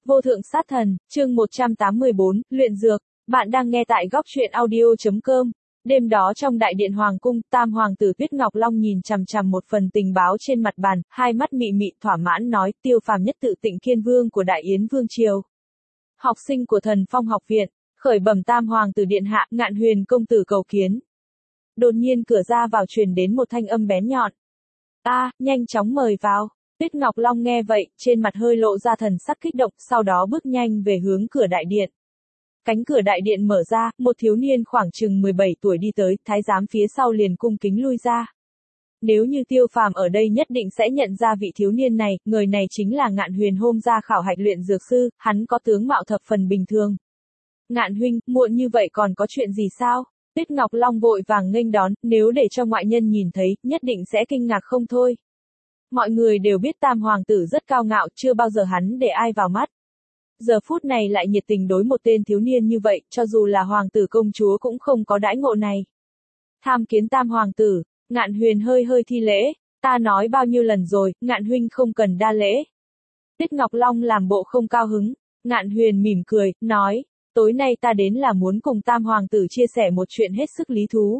Vô thượng sát thần, chương 184, luyện dược. Bạn đang nghe tại góc truyện audio.com. Đêm đó trong đại điện hoàng cung, Tam hoàng tử Tuyết Ngọc Long nhìn chằm chằm một phần tình báo trên mặt bàn, hai mắt mị mị thỏa mãn nói, Tiêu Phàm nhất tự Tịnh Kiên Vương của Đại Yến Vương triều. Học sinh của Thần Phong học viện, khởi bẩm Tam hoàng tử điện hạ, Ngạn Huyền công tử cầu kiến. Đột nhiên cửa ra vào truyền đến một thanh âm bén nhọn. Nhanh chóng mời vào. Tuyết Ngọc Long nghe vậy, trên mặt hơi lộ ra thần sắc kích động, sau đó bước nhanh về hướng cửa đại điện. Cánh cửa đại điện mở ra, một thiếu niên khoảng chừng 17 tuổi đi tới, thái giám phía sau liền cung kính lui ra. Nếu như Tiêu Phàm ở đây nhất định sẽ nhận ra vị thiếu niên này, người này chính là Ngạn Huyền hôm ra khảo hạch luyện dược sư, hắn có tướng mạo thập phần bình thường. Ngạn huynh, muộn như vậy còn có chuyện gì sao? Tuyết Ngọc Long vội vàng nghênh đón, nếu để cho ngoại nhân nhìn thấy, nhất định sẽ kinh ngạc không thôi. Mọi người đều biết Tam hoàng tử rất cao ngạo, chưa bao giờ hắn để ai vào mắt. Giờ phút này lại nhiệt tình đối một tên thiếu niên như vậy, cho dù là hoàng tử công chúa cũng không có đãi ngộ này. Tham kiến Tam hoàng tử, Ngạn Huyền hơi thi lễ, ta nói bao nhiêu lần rồi, Ngạn huynh không cần đa lễ. Tuyết Ngọc Long làm bộ không cao hứng, Ngạn Huyền mỉm cười, nói, tối nay ta đến là muốn cùng Tam hoàng tử chia sẻ một chuyện hết sức lý thú.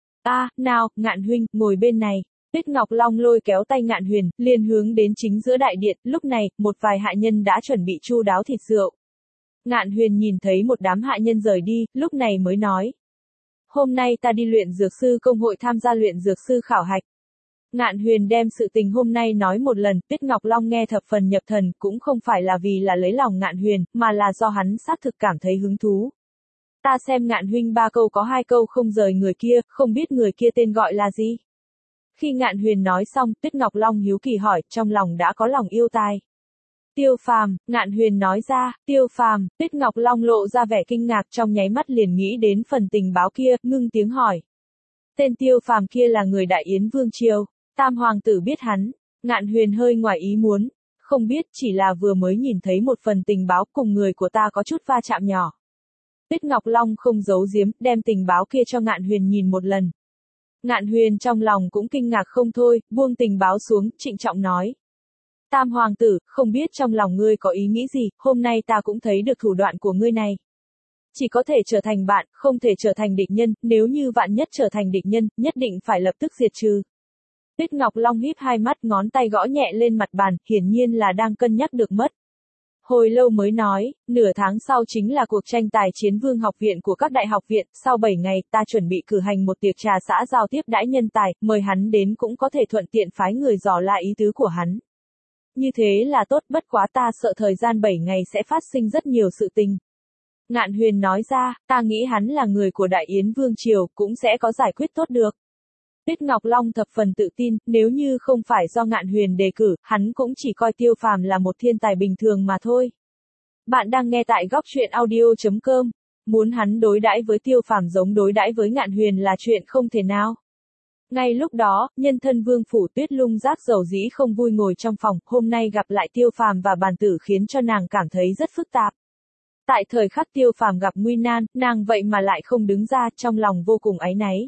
Nào, Ngạn huynh, ngồi bên này. Tuyết Ngọc Long lôi kéo tay Ngạn Huyền, liền hướng đến chính giữa đại điện, lúc này, một vài hạ nhân đã chuẩn bị chu đáo thịt rượu. Ngạn Huyền nhìn thấy một đám hạ nhân rời đi, lúc này mới nói. Hôm nay ta đi luyện dược sư công hội tham gia luyện dược sư khảo hạch. Ngạn Huyền đem sự tình hôm nay nói một lần, Tuyết Ngọc Long nghe thập phần nhập thần, cũng không phải là vì là lấy lòng Ngạn Huyền, mà là do hắn xác thực cảm thấy hứng thú. Ta xem Ngạn huynh 3 câu có 2 câu không rời người kia, không biết người kia tên gọi là gì? Khi Ngạn Huyền nói xong, Tuyết Ngọc Long hiếu kỳ hỏi, trong lòng đã có lòng yêu tai. Tiêu Phàm, Ngạn Huyền nói ra, Tiêu Phàm, Tuyết Ngọc Long lộ ra vẻ kinh ngạc, trong nháy mắt liền nghĩ đến phần tình báo kia, ngưng tiếng hỏi. Tên Tiêu Phàm kia là người Đại Yến Vương triều, Tam hoàng tử biết hắn. Ngạn Huyền hơi ngoài ý muốn, không biết, chỉ là vừa mới nhìn thấy một phần tình báo cùng người của ta có chút va chạm nhỏ. Tuyết Ngọc Long không giấu giếm, đem tình báo kia cho Ngạn Huyền nhìn một lần. Ngạn Huyền trong lòng cũng kinh ngạc không thôi, buông tình báo xuống, trịnh trọng nói. Tam hoàng tử, không biết trong lòng ngươi có ý nghĩ gì, hôm nay ta cũng thấy được thủ đoạn của ngươi này. Chỉ có thể trở thành bạn, không thể trở thành địch nhân, nếu như vạn nhất trở thành địch nhân, nhất định phải lập tức diệt trừ. Tuyết Ngọc Long híp hai mắt, ngón tay gõ nhẹ lên mặt bàn, hiển nhiên là đang cân nhắc được mất. Hồi lâu mới nói, nửa tháng sau chính là cuộc tranh tài chiến vương học viện của các đại học viện, sau 7 ngày ta chuẩn bị cử hành một tiệc trà xã giao tiếp đãi nhân tài, mời hắn đến cũng có thể thuận tiện phái người dò la ý tứ của hắn. Như thế là tốt, bất quá ta sợ thời gian 7 ngày sẽ phát sinh rất nhiều sự tình. Ngạn Huyền nói ra, ta nghĩ hắn là người của Đại Yến Vương triều, cũng sẽ có giải quyết tốt được. Tuyết Ngọc Long thập phần tự tin, nếu như không phải do Ngạn Huyền đề cử, hắn cũng chỉ coi Tiêu Phàm là một thiên tài bình thường mà thôi. Bạn đang nghe tại góc truyện audio.com, muốn hắn đối đãi với Tiêu Phàm giống đối đãi với Ngạn Huyền là chuyện không thể nào. Ngay lúc đó, nhân thân Vương phủ Tuyết Lung Giác dầu dĩ không vui ngồi trong phòng, hôm nay gặp lại Tiêu Phàm và bàn tử khiến cho nàng cảm thấy rất phức tạp. Tại thời khắc Tiêu Phàm gặp nguy nan, nàng vậy mà lại không đứng ra, trong lòng vô cùng áy náy.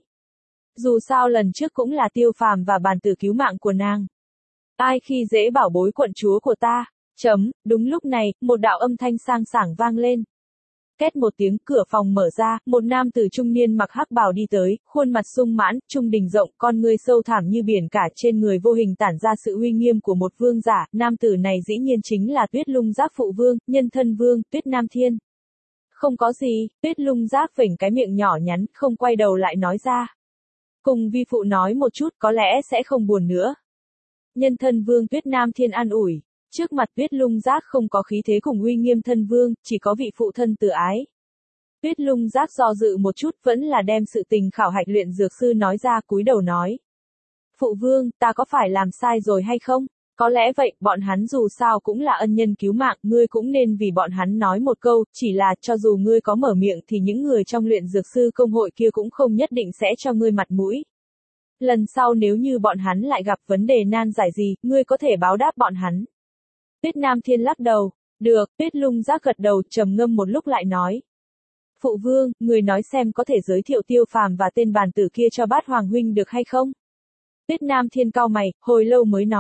Dù sao lần trước cũng là Tiêu Phàm và bàn tử cứu mạng của nàng. Ai khi dễ bảo bối quận chúa của ta? Đúng lúc này, một đạo âm thanh sang sảng vang lên. Két một tiếng, cửa phòng mở ra, một nam tử trung niên mặc hắc bào đi tới, khuôn mặt sung mãn, trung đình rộng, con ngươi sâu thẳm như biển cả, trên người vô hình tản ra sự uy nghiêm của một vương giả, nam tử này dĩ nhiên chính là Tuyết Lung Giác phụ vương, nhân thân vương, Tuyết Nam Thiên. Không có gì, Tuyết Lung Giác phỉnh cái miệng nhỏ nhắn, không quay đầu lại nói ra. Cùng vi phụ nói một chút, có lẽ sẽ không buồn nữa. Nhân thân vương Tuyết Nam Thiên an ủi. Trước mặt Tuyết Lung Giác không có khí thế cùng uy nghiêm thân vương, chỉ có vị phụ thân từ ái. Tuyết Lung Giác do dự một chút, vẫn là đem sự tình khảo hạch luyện dược sư nói ra, cúi đầu nói. Phụ vương, ta có phải làm sai rồi hay không? Có lẽ vậy, bọn hắn dù sao cũng là ân nhân cứu mạng, ngươi cũng nên vì bọn hắn nói một câu, chỉ là, cho dù ngươi có mở miệng thì những người trong luyện dược sư công hội kia cũng không nhất định sẽ cho ngươi mặt mũi. Lần sau nếu như bọn hắn lại gặp vấn đề nan giải gì, ngươi có thể báo đáp bọn hắn. Tuyết Nam Thiên lắc đầu. Được, Tuyết Lung Giác gật đầu, trầm ngâm một lúc lại nói. Phụ vương, người nói xem có thể giới thiệu Tiêu Phàm và tên bàn tử kia cho Bát Hoàng huynh được hay không? Tuyết Nam Thiên cau mày, hồi lâu mới nói.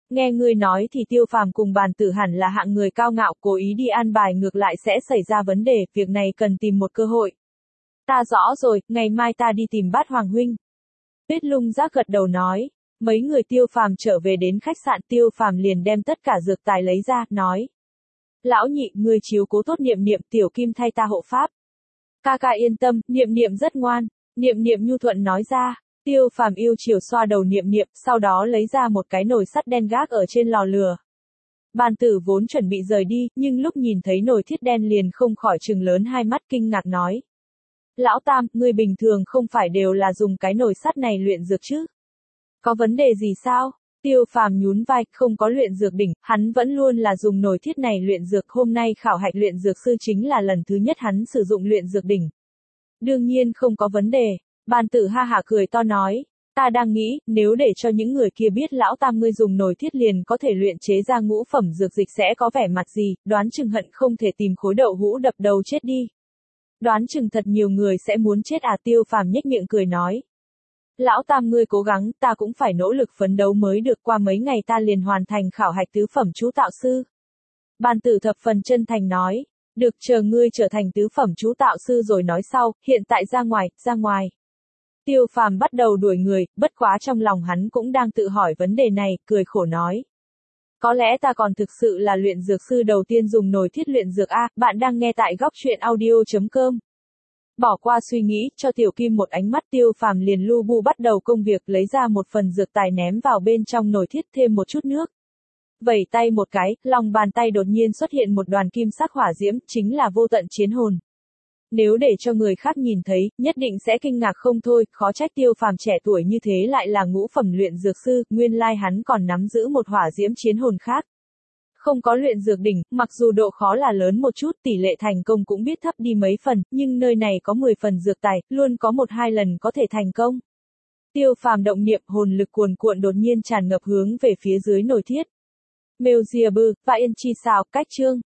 Nghe ngươi nói thì Tiêu Phàm cùng Bàn Tử hẳn là hạng người cao ngạo, cố ý đi an bài ngược lại sẽ xảy ra vấn đề, việc này cần tìm một cơ hội. Ta rõ rồi, ngày mai ta đi tìm Bát Hoàng huynh. Tuyết Lung Giác gật đầu nói. Mấy người Tiêu Phàm trở về đến khách sạn, Tiêu Phàm liền đem tất cả dược tài lấy ra, nói. Lão nhị, ngươi chiếu cố tốt Niệm Niệm, Tiểu Kim thay ta hộ pháp. Ca ca yên tâm, Niệm Niệm rất ngoan. Niệm Niệm nhu thuận nói ra. Tiêu Phàm yêu chiều xoa đầu Niệm Niệm, sau đó lấy ra một cái nồi sắt đen gác ở trên lò lửa. Bàn Tử vốn chuẩn bị rời đi, nhưng lúc nhìn thấy nồi thiết đen liền không khỏi trừng lớn hai mắt kinh ngạc nói. Lão Tam, ngươi bình thường không phải đều là dùng cái nồi sắt này luyện dược chứ? Có vấn đề gì sao? Tiêu Phàm nhún vai, không có luyện dược đỉnh, hắn vẫn luôn là dùng nồi thiết này luyện dược, hôm nay khảo hạch luyện dược sư chính là lần thứ nhất hắn sử dụng luyện dược đỉnh. Đương nhiên không có vấn đề. Bàn Tử ha hả cười to nói, ta đang nghĩ, nếu để cho những người kia biết lão Tam ngươi dùng nồi thiết liền có thể luyện chế ra ngũ phẩm dược dịch sẽ có vẻ mặt gì, đoán chừng hận không thể tìm khối đậu hũ đập đầu chết đi. Đoán chừng thật nhiều người sẽ muốn chết à, Tiêu Phàm nhếch miệng cười nói. Lão Tam ngươi cố gắng, ta cũng phải nỗ lực phấn đấu mới được, qua mấy ngày ta liền hoàn thành khảo hạch tứ phẩm chú tạo sư. Bàn Tử thập phần chân thành nói, được, chờ ngươi trở thành tứ phẩm chú tạo sư rồi nói sau, hiện tại ra ngoài, ra ngoài. Tiêu Phàm bắt đầu đuổi người, bất quá trong lòng hắn cũng đang tự hỏi vấn đề này, cười khổ nói. Có lẽ ta còn thực sự là luyện dược sư đầu tiên dùng nồi thiết luyện dược a, bạn đang nghe tại góc truyện audio.com. Bỏ qua suy nghĩ, cho Tiểu Kim một ánh mắt, Tiêu Phàm liền lu bu bắt đầu công việc, lấy ra một phần dược tài ném vào bên trong nồi thiết, thêm một chút nước. Vẩy tay một cái, lòng bàn tay đột nhiên xuất hiện một đoàn kim sắc hỏa diễm, chính là vô tận chiến hồn. Nếu để cho người khác nhìn thấy, nhất định sẽ kinh ngạc không thôi, khó trách Tiêu Phàm trẻ tuổi như thế lại là ngũ phẩm luyện dược sư, nguyên lai hắn còn nắm giữ một hỏa diễm chiến hồn khác. Không có luyện dược đỉnh, mặc dù độ khó là lớn một chút, tỷ lệ thành công cũng biết thấp đi mấy phần, nhưng nơi này có 10 phần dược tài, luôn có 1-2 lần có thể thành công. Tiêu Phàm động niệm, hồn lực cuồn cuộn đột nhiên tràn ngập hướng về phía dưới nồi thiết. Mêu Diệp Bư, và Yên Chi Sao, cách chương.